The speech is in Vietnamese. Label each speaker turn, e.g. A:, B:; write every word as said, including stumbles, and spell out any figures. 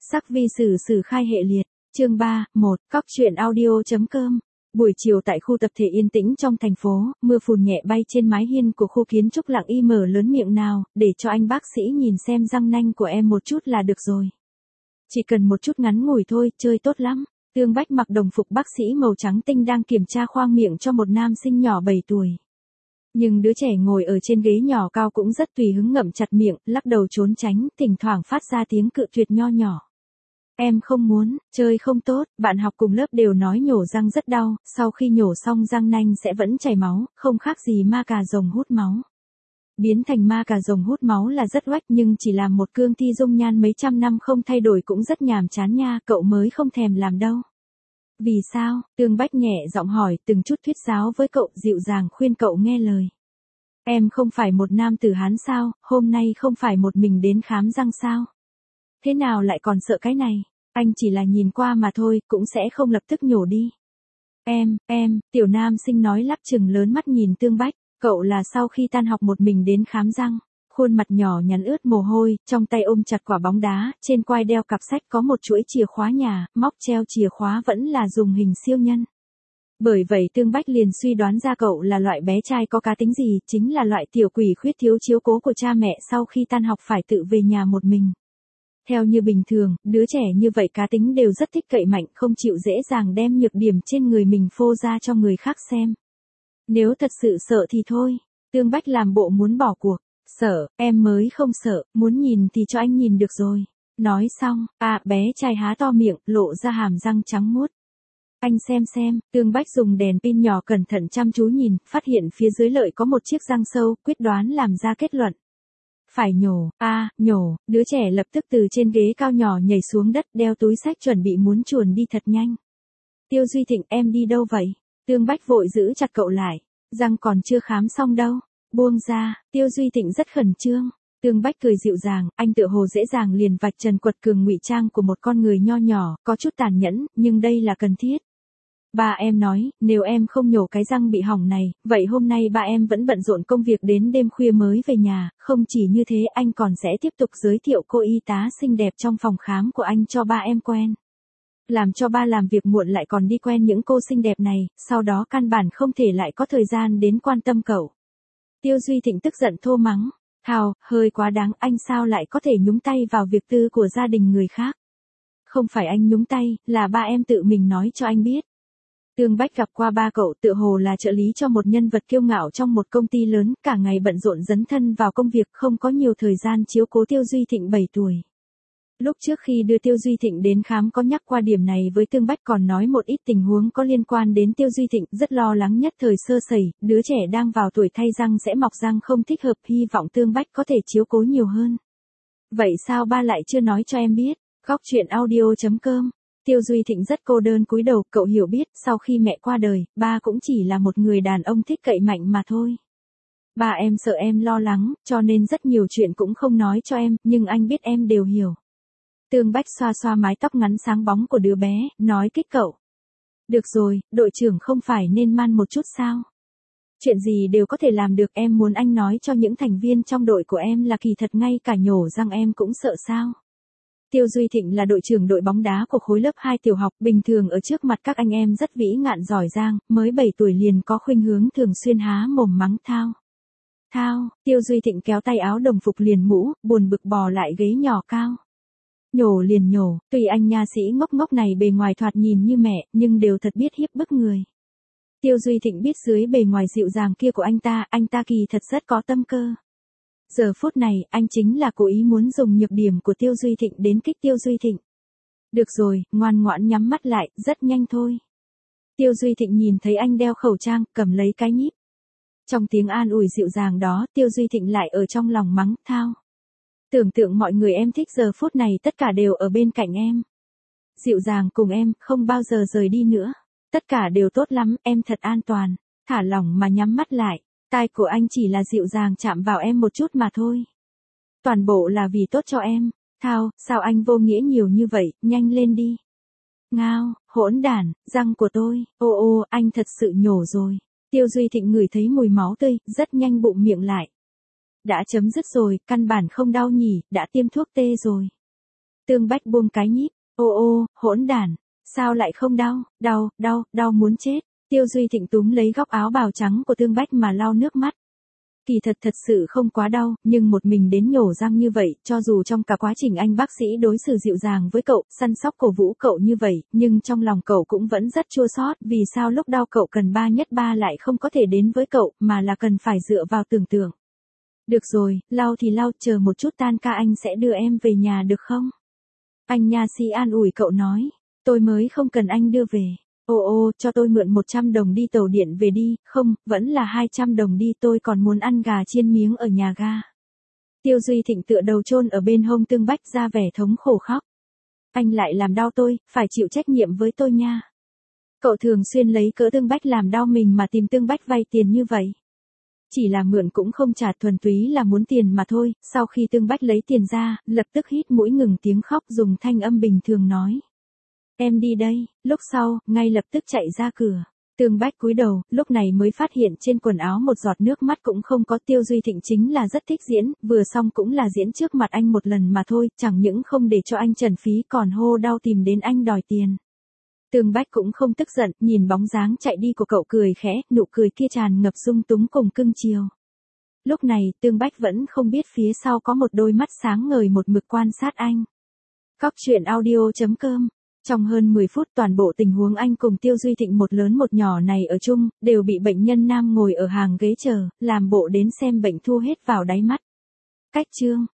A: Sắc vi sử sử khai hệ liệt, chương ba, một, cóc truyện audio.com. Buổi chiều tại khu tập thể yên tĩnh trong thành phố, mưa phùn nhẹ bay trên mái hiên của khu kiến trúc lặng y mở lớn miệng nào, để cho anh bác sĩ nhìn xem răng nanh của em một chút là được rồi. Chỉ cần một chút ngắn ngủi thôi, chơi tốt lắm. Tương Bách mặc đồng phục bác sĩ màu trắng tinh đang kiểm tra khoang miệng cho một nam sinh nhỏ bảy tuổi. Nhưng đứa trẻ ngồi ở trên ghế nhỏ cao cũng rất tùy hứng ngậm chặt miệng, lắc đầu trốn tránh, thỉnh thoảng phát ra tiếng cự tuyệt nho nhỏ. Em không muốn, chơi không tốt, bạn học cùng lớp đều nói nhổ răng rất đau, sau khi nhổ xong răng nanh sẽ vẫn chảy máu, không khác gì ma cà rồng hút máu. Biến thành ma cà rồng hút máu là rất oách nhưng chỉ làm một cương thi dung nhan mấy trăm năm không thay đổi cũng rất nhàm chán nha, cậu mới không thèm làm đâu. Vì sao? Tương Bách nhẹ giọng hỏi, từng chút thuyết giáo với cậu, dịu dàng khuyên cậu nghe lời. Em không phải một nam tử Hán sao, hôm nay không phải một mình đến khám răng sao? Thế nào lại còn sợ cái này? Anh chỉ là nhìn qua mà thôi, cũng sẽ không lập tức nhổ đi. Em, em, tiểu nam sinh nói lắp chừng lớn mắt nhìn Tương Bách, cậu là sau khi tan học một mình đến khám răng. Khuôn mặt nhỏ nhắn ướt mồ hôi, trong tay ôm chặt quả bóng đá, trên quai đeo cặp sách có một chuỗi chìa khóa nhà, móc treo chìa khóa vẫn là dùng hình siêu nhân. Bởi vậy Tương Bách liền suy đoán ra cậu là loại bé trai có cá tính gì, chính là loại tiểu quỷ khuyết thiếu chiếu cố của cha mẹ sau khi tan học phải tự về nhà một mình. Theo như bình thường, đứa trẻ như vậy cá tính đều rất thích cậy mạnh, không chịu dễ dàng đem nhược điểm trên người mình phô ra cho người khác xem. Nếu thật sự sợ thì thôi, Tương Bách làm bộ muốn bỏ cuộc. Sợ, em mới không sợ, muốn nhìn thì cho anh nhìn được rồi. Nói xong, à, bé trai há to miệng, lộ ra hàm răng trắng muốt. Anh xem xem, Tương Bách dùng đèn pin nhỏ cẩn thận chăm chú nhìn, phát hiện phía dưới lợi có một chiếc răng sâu, quyết đoán làm ra kết luận. Phải nhổ, a à, nhổ, đứa trẻ lập tức từ trên ghế cao nhỏ nhảy xuống đất, đeo túi sách chuẩn bị muốn chuồn đi thật nhanh. Tiêu Duy Thịnh, em đi đâu vậy? Tương Bách vội giữ chặt cậu lại, răng còn chưa khám xong đâu. Buông ra, Tiêu Duy Thịnh rất khẩn trương. Tương Bách cười dịu dàng, anh tựa hồ dễ dàng liền vạch trần quật cường ngụy trang của một con người nho nhỏ, có chút tàn nhẫn, nhưng đây là cần thiết. Ba em nói, nếu em không nhổ cái răng bị hỏng này, vậy hôm nay ba em vẫn bận rộn công việc đến đêm khuya mới về nhà, không chỉ như thế anh còn sẽ tiếp tục giới thiệu cô y tá xinh đẹp trong phòng khám của anh cho ba em quen. Làm cho ba làm việc muộn lại còn đi quen những cô xinh đẹp này, sau đó căn bản không thể lại có thời gian đến quan tâm cậu. Tiêu Duy Thịnh tức giận thô mắng, thào, hơi quá đáng, anh sao lại có thể nhúng tay vào việc tư của gia đình người khác. Không phải anh nhúng tay, là ba em tự mình nói cho anh biết. Tương Bách gặp qua ba cậu, tựa hồ là trợ lý cho một nhân vật kiêu ngạo trong một công ty lớn, cả ngày bận rộn dấn thân vào công việc, không có nhiều thời gian chiếu cố Tiêu Duy Thịnh bảy tuổi. Lúc trước khi đưa Tiêu Duy Thịnh đến khám có nhắc qua điểm này với Tương Bách, còn nói một ít tình huống có liên quan đến Tiêu Duy Thịnh, rất lo lắng nhất thời sơ sẩy, đứa trẻ đang vào tuổi thay răng sẽ mọc răng không thích hợp, hy vọng Tương Bách có thể chiếu cố nhiều hơn. Vậy sao ba lại chưa nói cho em biết? Góc truyện audio.com. Tiêu Duy Thịnh rất cô đơn cúi đầu, cậu hiểu biết, sau khi mẹ qua đời, ba cũng chỉ là một người đàn ông thích cậy mạnh mà thôi. Ba em sợ em lo lắng, cho nên rất nhiều chuyện cũng không nói cho em, nhưng anh biết em đều hiểu. Tương Bách xoa xoa mái tóc ngắn sáng bóng của đứa bé, nói kích cậu. Được rồi, đội trưởng không phải nên man một chút sao? Chuyện gì đều có thể làm được, em muốn anh nói cho những thành viên trong đội của em là kỳ thật ngay cả nhổ răng em cũng sợ sao? Tiêu Duy Thịnh là đội trưởng đội bóng đá của khối lớp hai tiểu học, bình thường ở trước mặt các anh em rất vĩ ngạn giỏi giang, mới bảy tuổi liền có khuynh hướng thường xuyên há mồm mắng thao. Thao, Tiêu Duy Thịnh kéo tay áo đồng phục liền mũ, buồn bực bò lại ghế nhỏ cao. Nhổ liền nhổ, tuy anh nha sĩ ngốc ngốc này bề ngoài thoạt nhìn như mẹ, nhưng đều thật biết hiếp bức người. Tiêu Duy Thịnh biết dưới bề ngoài dịu dàng kia của anh ta, anh ta kỳ thật rất có tâm cơ. Giờ phút này, anh chính là cố ý muốn dùng nhược điểm của Tiêu Duy Thịnh đến kích Tiêu Duy Thịnh. Được rồi, ngoan ngoãn nhắm mắt lại, rất nhanh thôi. Tiêu Duy Thịnh nhìn thấy anh đeo khẩu trang, cầm lấy cái nhíp. Trong tiếng an ủi dịu dàng đó, Tiêu Duy Thịnh lại ở trong lòng mắng thao. Tưởng tượng mọi người em thích giờ phút này tất cả đều ở bên cạnh em. Dịu dàng cùng em, không bao giờ rời đi nữa. Tất cả đều tốt lắm, em thật an toàn. Thả lỏng mà nhắm mắt lại. Tai của anh chỉ là dịu dàng chạm vào em một chút mà thôi. Toàn bộ là vì tốt cho em. Thao, sao anh vô nghĩa nhiều như vậy, nhanh lên đi. Ngao, hỗn đản, răng của tôi, ô ô, anh thật sự nhổ rồi. Tiêu Duy Thịnh ngửi thấy mùi máu tươi, rất nhanh bụng miệng lại. Đã chấm dứt rồi, căn bản không đau nhỉ, đã tiêm thuốc tê rồi. Tương Bách buông cái nhíp, ô ô, hỗn đản, sao lại không đau, đau, đau, đau muốn chết. Tiêu Duy Thịnh túm lấy góc áo bào trắng của Tương Bách mà lau nước mắt. Kỳ thật thật sự không quá đau, nhưng một mình đến nhổ răng như vậy, cho dù trong cả quá trình anh bác sĩ đối xử dịu dàng với cậu, săn sóc cổ vũ cậu như vậy, nhưng trong lòng cậu cũng vẫn rất chua xót, vì sao lúc đau cậu cần ba nhất ba lại không có thể đến với cậu, mà là cần phải dựa vào tưởng tượng. Được rồi, lau thì lau, chờ một chút tan ca anh sẽ đưa em về nhà được không? Anh nha si an ủi cậu nói, tôi mới không cần anh đưa về. Ô ô, cho tôi mượn một trăm đồng đi tàu điện về đi, không, vẫn là hai trăm đồng đi, tôi còn muốn ăn gà chiên miếng ở nhà ga. Tiêu Duy Thịnh tựa đầu chôn ở bên hông Tương Bách ra vẻ thống khổ khóc. Anh lại làm đau tôi, phải chịu trách nhiệm với tôi nha. Cậu thường xuyên lấy cỡ Tương Bách làm đau mình mà tìm Tương Bách vay tiền như vậy. Chỉ là mượn cũng không trả, thuần túy là muốn tiền mà thôi. Sau khi Tương Bách lấy tiền ra, lập tức hít mũi ngừng tiếng khóc, dùng thanh âm bình thường nói. Em đi đây, lúc sau, ngay lập tức chạy ra cửa. Tương Bách cúi đầu, lúc này mới phát hiện trên quần áo một giọt nước mắt cũng không có. Tiêu Duy Thịnh chính là rất thích diễn, vừa xong cũng là diễn trước mặt anh một lần mà thôi, chẳng những không để cho anh trần phí còn hô đau tìm đến anh đòi tiền. Tương Bách cũng không tức giận, nhìn bóng dáng chạy đi của cậu cười khẽ, nụ cười kia tràn ngập sung túng cùng cưng chiều. Lúc này, Tương Bách vẫn không biết phía sau có một đôi mắt sáng ngời một mực quan sát anh. Cóc truyện audio chấm com. Trong hơn mười phút toàn bộ tình huống anh cùng Tiêu Duy Thịnh một lớn một nhỏ này ở chung, đều bị bệnh nhân nam ngồi ở hàng ghế chờ, làm bộ đến xem bệnh thu hết vào đáy mắt. Cách chương